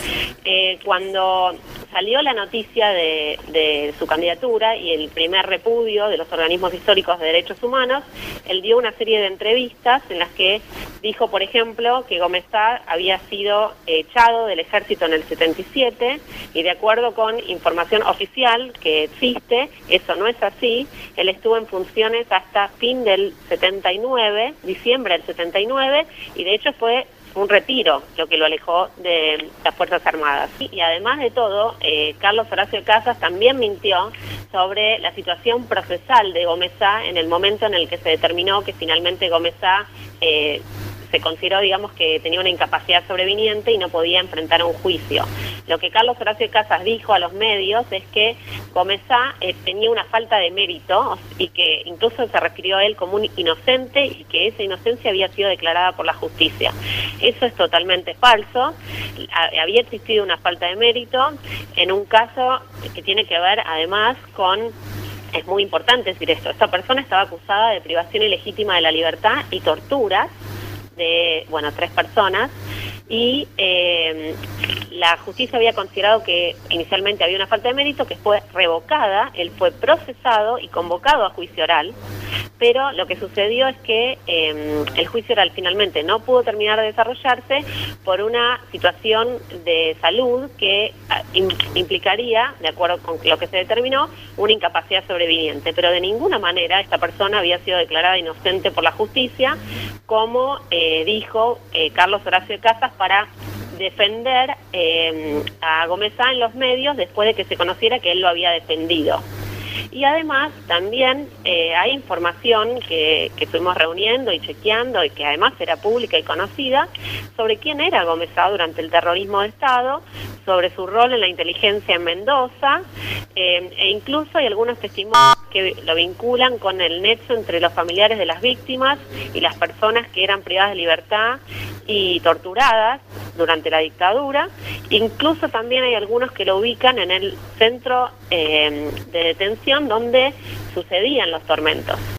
Cuando salió la noticia de su candidatura y el primer repudio de los organismos históricos de derechos humanos, él dio una serie de entrevistas en las que dijo, por ejemplo, que Gómez Saá había sido echado del ejército en el 77 y de acuerdo con información oficial que existe, eso no es así. Él estuvo en funciones hasta fin del 79, diciembre del 79, y de hecho fue un retiro lo que lo alejó de las Fuerzas Armadas. Y además de todo, Carlos Horacio Casas también mintió sobre la situación procesal de Gómez Saá en el momento en el que se determinó que finalmente Gómez Saá se consideró, digamos, que tenía una incapacidad sobreviniente y no podía enfrentar un juicio. Lo que Carlos Horacio Casas dijo a los medios es que Gómez Saá tenía una falta de mérito y que incluso se refirió a él como un inocente y que esa inocencia había sido declarada por la justicia. Eso es totalmente falso. Había existido una falta de mérito en un caso que tiene que ver además con... Es muy importante decir esto. Esta persona estaba acusada de privación ilegítima de la libertad y torturas de, 3 personas, y la justicia había considerado que inicialmente había una falta de mérito que fue revocada. Él fue procesado y convocado a juicio oral, pero lo que sucedió es que el juicio oral finalmente no pudo terminar de desarrollarse por una situación de salud que implicaría, de acuerdo con lo que se determinó, una incapacidad sobreviniente, pero de ninguna manera esta persona había sido declarada inocente por la justicia, como dijo Carlos Horacio Casas para defender a Gómez Saá en los medios después de que se conociera que él lo había defendido. Y además también hay información que fuimos reuniendo y chequeando y que además era pública y conocida sobre quién era Gómez Saá durante el terrorismo de Estado, sobre su rol en la inteligencia en Mendoza, e incluso hay algunos testimonios que lo vinculan con el nexo entre los familiares de las víctimas y las personas que eran privadas de libertad y torturadas durante la dictadura. Incluso también hay algunos que lo ubican en el centro de detención donde sucedían los tormentos.